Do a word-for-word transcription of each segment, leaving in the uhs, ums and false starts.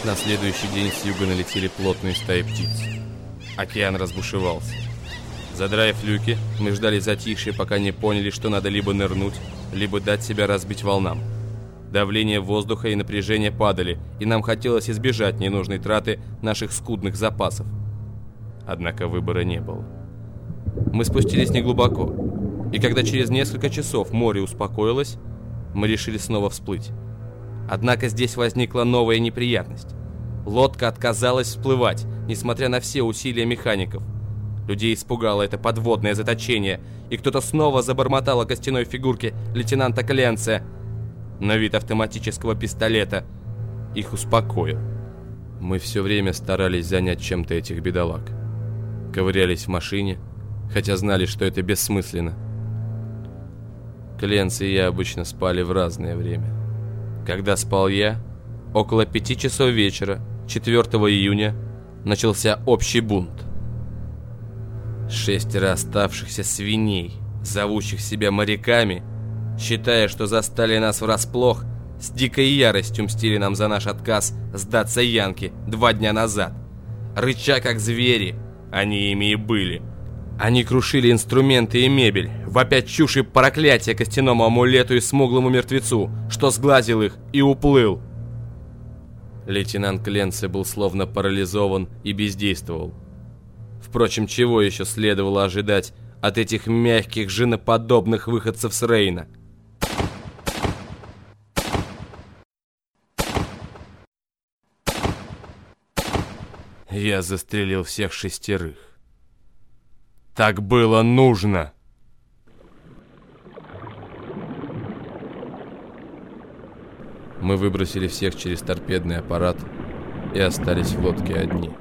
На следующий день с юга налетели плотные стаи птиц. Океан разбушевался. Задраив люки, мы ждали затишья, пока не поняли, что надо либо нырнуть, либо дать себя разбить волнам. Давление воздуха и напряжение падали, и нам хотелось избежать ненужной траты наших скудных запасов. Однако выбора не было. Мы спустились неглубоко, и когда через несколько часов море успокоилось, мы решили снова всплыть. Однако здесь возникла новая неприятность. Лодка отказалась всплывать, несмотря на все усилия механиков. Людей испугало это подводное заточение, и кто-то снова забормотал о костяной фигурке лейтенанта Кленца. Но вид автоматического пистолета их успокоил. Мы все время старались занять чем-то этих бедолаг. Ковырялись в машине, хотя знали, что это бессмысленно. Кленц и я обычно спали в разное время. Когда спал я, около пяти часов вечера, четвёртого июня, начался общий бунт. Шестеро оставшихся свиней, зовущих себя моряками, считая, что застали нас врасплох, с дикой яростью мстили нам за наш отказ сдаться Янке два дня назад. Рыча как звери, они ими и были. Они крушили инструменты и мебель, вопя чушь и проклятие костяному амулету и смуглому мертвецу, что сглазил их и уплыл. Лейтенант Кленце был словно парализован и бездействовал. Впрочем, чего еще следовало ожидать от этих мягких, женоподобных выходцев с Рейна? Я застрелил всех шестерых. Так было нужно. Мы выбросили всех через торпедный аппарат и остались в лодке одни.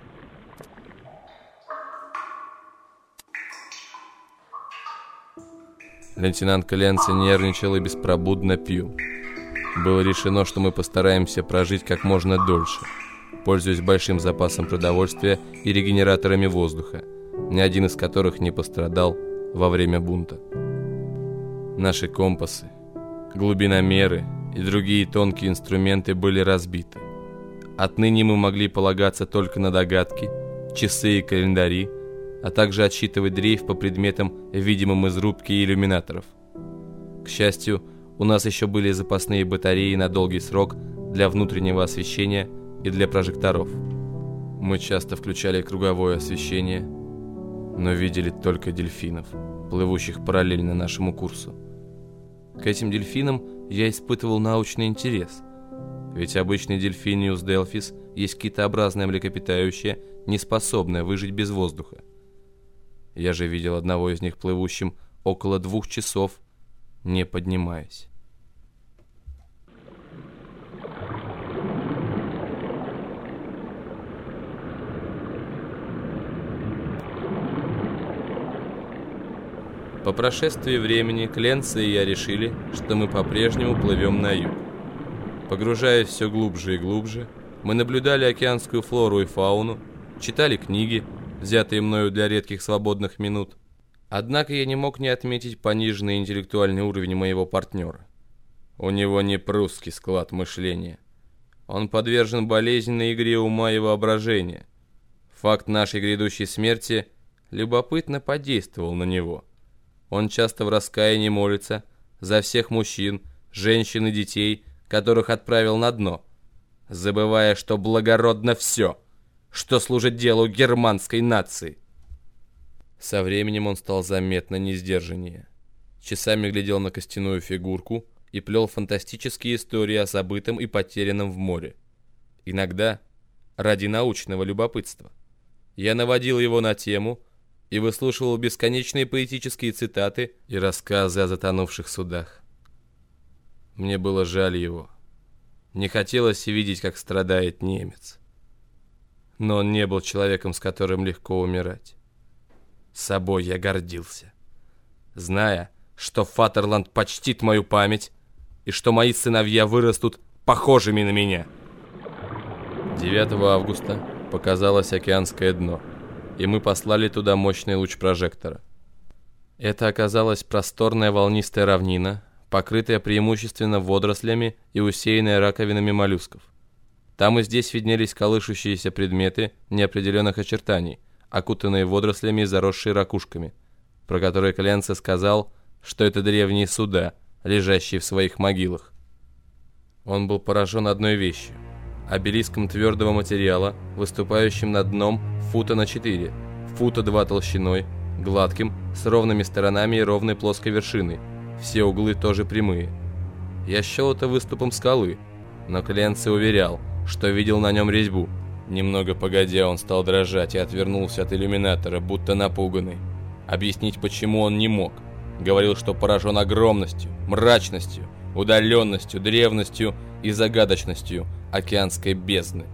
Лейтенант Кленце нервничал и беспробудно пил. Было решено, что мы постараемся прожить как можно дольше, пользуясь большим запасом продовольствия и регенераторами воздуха, ни один из которых не пострадал во время бунта. Наши компасы, глубиномеры и другие тонкие инструменты были разбиты. Отныне мы могли полагаться только на догадки, часы и календари, а также отсчитывать дрейф по предметам, видимым из рубки и иллюминаторов. К счастью, у нас еще были запасные батареи на долгий срок для внутреннего освещения и для прожекторов. Мы часто включали круговое освещение, но видели только дельфинов, плывущих параллельно нашему курсу. К этим дельфинам я испытывал научный интерес, ведь обычный Delphinius delphis есть китообразное млекопитающее, не способное выжить без воздуха. Я же видел одного из них плывущим около двух часов, не поднимаясь. По прошествии времени Кленце и я решили, что мы по-прежнему плывем на юг. Погружаясь все глубже и глубже, мы наблюдали океанскую флору и фауну, читали книги, взятые мною для редких свободных минут. Однако я не мог не отметить пониженный интеллектуальный уровень моего партнера. У него не прусский склад мышления. Он подвержен болезненной игре ума и воображения. Факт нашей грядущей смерти любопытно подействовал на него. Он часто в раскаянии молится за всех мужчин, женщин и детей, которых отправил на дно, забывая, что благородно все, что служит делу германской нации. Со временем он стал заметно несдержаннее. Часами глядел на костяную фигурку и плел фантастические истории о забытом и потерянном в море. Иногда ради научного любопытства. Я наводил его на тему и выслушивал бесконечные поэтические цитаты и рассказы о затонувших судах. Мне было жаль его. Не хотелось видеть, как страдает немец. Но он не был человеком, с которым легко умирать. Собой я гордился, зная, что Фатерланд почтит мою память и что мои сыновья вырастут похожими на меня. девятого августа показалось океанское дно, и мы послали туда мощный луч прожектора. Это оказалась просторная волнистая равнина, покрытая преимущественно водорослями и усеянная раковинами моллюсков. Там и здесь виднелись колышущиеся предметы неопределенных очертаний, окутанные водорослями и заросшие ракушками, про которые Кленце сказал, что это древние суда, лежащие в своих могилах. Он был поражен одной вещью – обелиском твердого материала, выступающим над дном фута на четыре, фута два толщиной, гладким, с ровными сторонами и ровной плоской вершиной, все углы тоже прямые. Я счел это выступом скалы, но Кленце уверял, что видел на нем резьбу. Немного погодя, он стал дрожать и отвернулся от иллюминатора, будто напуганный. Объяснить, почему, он не мог. Говорил, что поражен огромностью, мрачностью, удаленностью, древностью и загадочностью океанской бездны.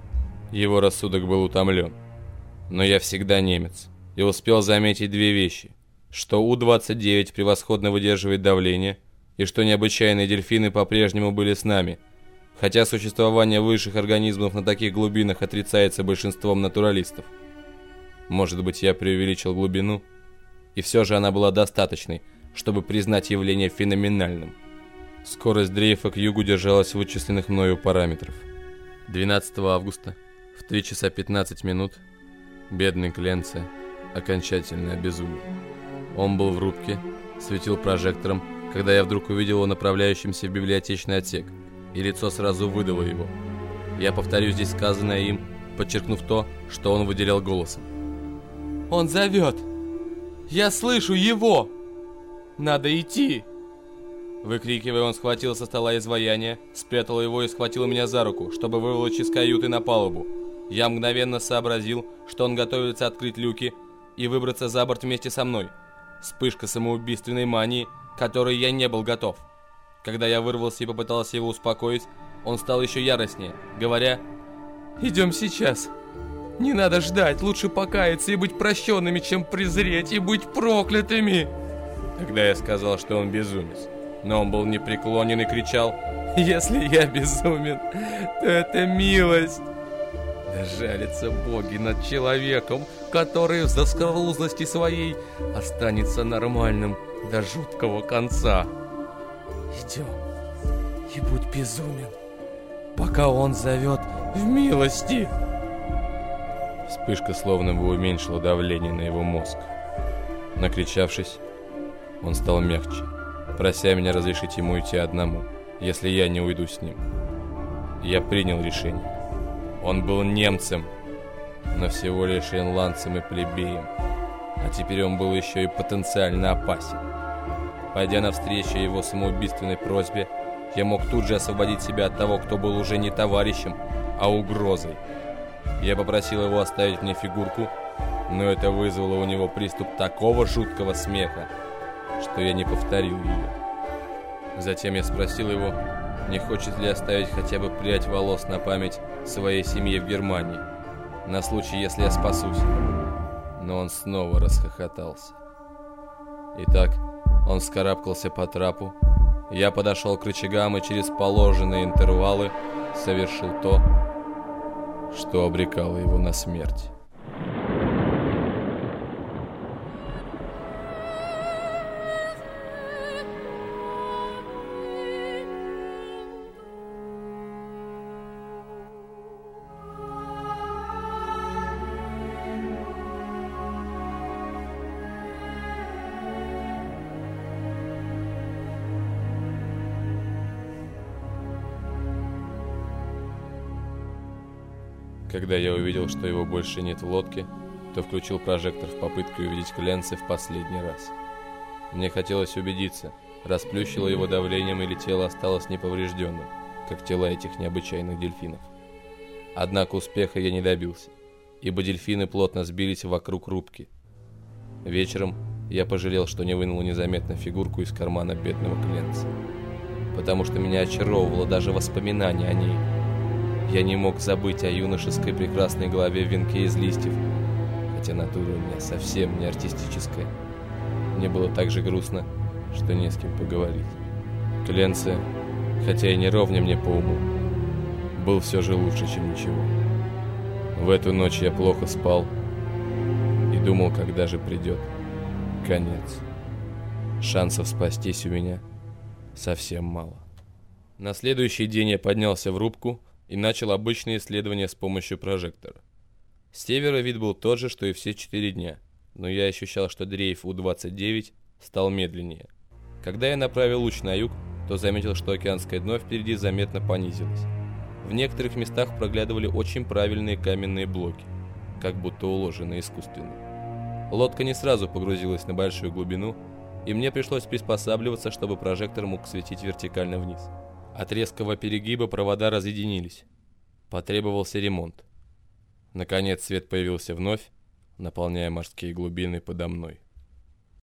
Его рассудок был утомлен. Но я всегда немец и успел заметить две вещи: что У двадцать девять превосходно выдерживает давление, и что необычайные дельфины по-прежнему были с нами, хотя существование высших организмов на таких глубинах отрицается большинством натуралистов. Может быть, я преувеличил глубину, и все же она была достаточной, чтобы признать явление феноменальным. Скорость дрейфа к югу держалась вычисленных мною параметров. двенадцатого августа в три часа пятнадцать минут бедный Кленце окончательно обезумел. Он был в рубке, светил прожектором, когда я вдруг увидел его направляющимся в библиотечный отсек, и лицо сразу выдало его. Я повторю здесь сказанное им, подчеркнув то, что он выделял голосом. «Он зовет! Я слышу его! Надо идти!» Выкрикивая, он схватил со стола изваяние, спрятал его и схватил меня за руку, чтобы выволочь из каюты на палубу. Я мгновенно сообразил, что он готовится открыть люки и выбраться за борт вместе со мной. Вспышка самоубийственной мании, которой я не был готов. Когда я вырвался и попытался его успокоить, он стал еще яростнее, говоря: «Идем сейчас. Не надо ждать, лучше покаяться и быть прощенными, чем презреть и быть проклятыми». Тогда я сказал, что он безумец, но он был непреклонен и кричал: «Если я безумен, то это милость». Да жалятся боги над человеком, который в заскорузлости своей останется нормальным до жуткого конца. Идем и будь безумен, пока он зовет в милости. Вспышка словно бы уменьшила давление на его мозг. Накричавшись, он стал мягче, прося меня разрешить ему идти одному, если я не уйду с ним. Я принял решение. Он был немцем, но всего лишь ирландцем и плебеем, а теперь он был еще и потенциально опасен. Пойдя навстречу его самоубийственной просьбе, я мог тут же освободить себя от того, кто был уже не товарищем, а угрозой. Я попросил его оставить мне фигурку, но это вызвало у него приступ такого жуткого смеха, что я не повторил ее. Затем я спросил его, не хочет ли оставить хотя бы прядь волос на память своей семье в Германии, на случай, если я спасусь. Но он снова расхохотался. Итак, он вскарабкался по трапу, я подошел к рычагам и через положенные интервалы совершил то, что обрекало его на смерть. Когда я увидел, что его больше нет в лодке, то включил прожектор в попытке увидеть Кленце в последний раз. Мне хотелось убедиться, расплющило его давлением или тело осталось неповрежденным, как тела этих необычайных дельфинов. Однако успеха я не добился, ибо дельфины плотно сбились вокруг рубки. Вечером я пожалел, что не вынул незаметно фигурку из кармана бедного Кленце, потому что меня очаровывало даже воспоминание о ней. Я не мог забыть о юношеской прекрасной голове в венке из листьев, хотя натура у меня совсем не артистическая. Мне было так же грустно, что не с кем поговорить. Кленце, хотя и не ровня мне по уму, был все же лучше, чем ничего. В эту ночь я плохо спал и думал, когда же придет конец. Шансов спастись у меня совсем мало. На следующий день я поднялся в рубку, и начал обычные исследования с помощью прожектора. С севера вид был тот же, что и все четыре дня, но я ощущал, что дрейф У двадцать девять стал медленнее. Когда я направил луч на юг, то заметил, что океанское дно впереди заметно понизилось. В некоторых местах проглядывали очень правильные каменные блоки, как будто уложенные искусственно. Лодка не сразу погрузилась на большую глубину, и мне пришлось приспосабливаться, чтобы прожектор мог светить вертикально вниз. От резкого перегиба провода разъединились. Потребовался ремонт. Наконец свет появился вновь, наполняя морские глубины подо мной.